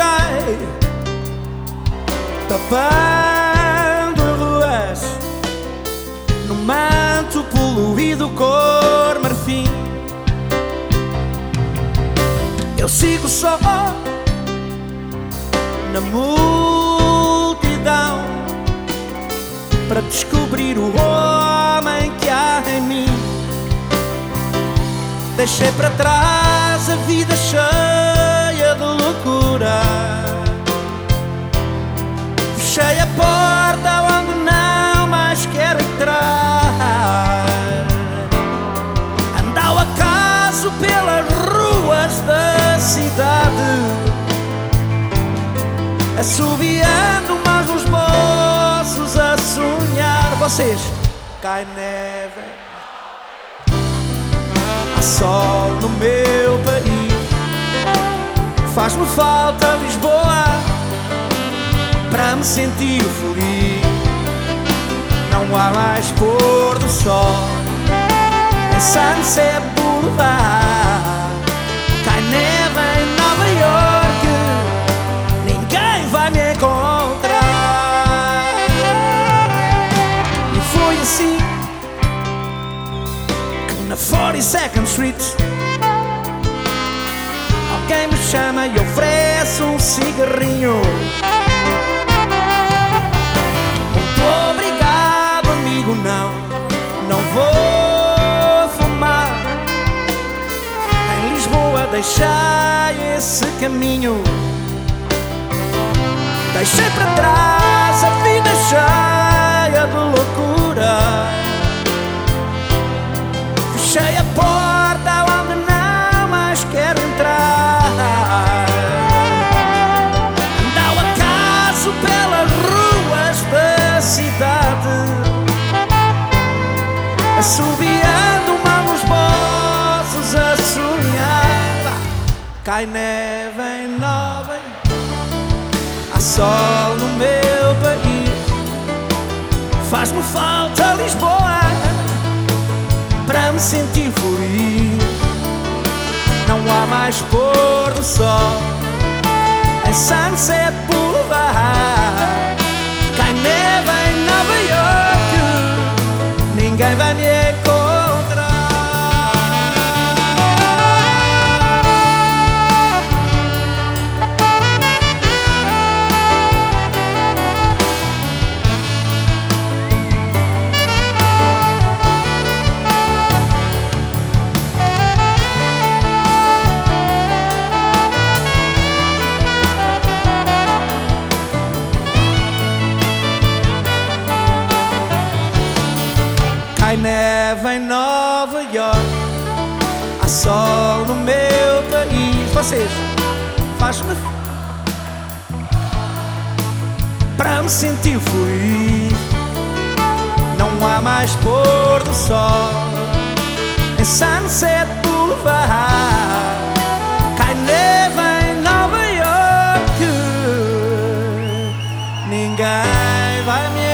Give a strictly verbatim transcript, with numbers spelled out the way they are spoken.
cai, tapando ruas no manto poluído cor marfim. Eu sigo só na multidão para descobrir o homem que há em mim. Deixei para trás a vida cheia de loucura, fechei a porta onde não mais quero entrar. Ando ao acaso pelas ruas da cidade, assobiando mais uns moços a sonhar. Vocês, cai neve, há sol no meu país, faz-me falta Lisboa para me sentir feliz. Não há mais pôr do sol em Sunset Boulevard. Cai neve em Nova York, ninguém vai me encontrar. E foi assim que na forty-second Street alguém me chama e oferece um cigarrinho. Muito obrigado, amigo, não, não vou fumar. Em Lisboa deixei esse caminho, deixei para trás a vida cheia de loucura, fechei a porta onde não mais quero entrar. Ando ao acaso pelas ruas da cidade, assobiando mal os moços a sonhar. Cai neve em Nova York, há sol no meu país, faz-me falta Lisboa para me sentir feliz. Não há mais pôr do sol em Sunset Boulevard. Cai neve em Nova York, ninguém vai me encontrar. Cai neve em Nova York, há sol no meu país. Vocês, faz-me para me sentir feliz. Não há mais pôr do sol em Sunset Boulevard. Cai neve em Nova York, ninguém vai me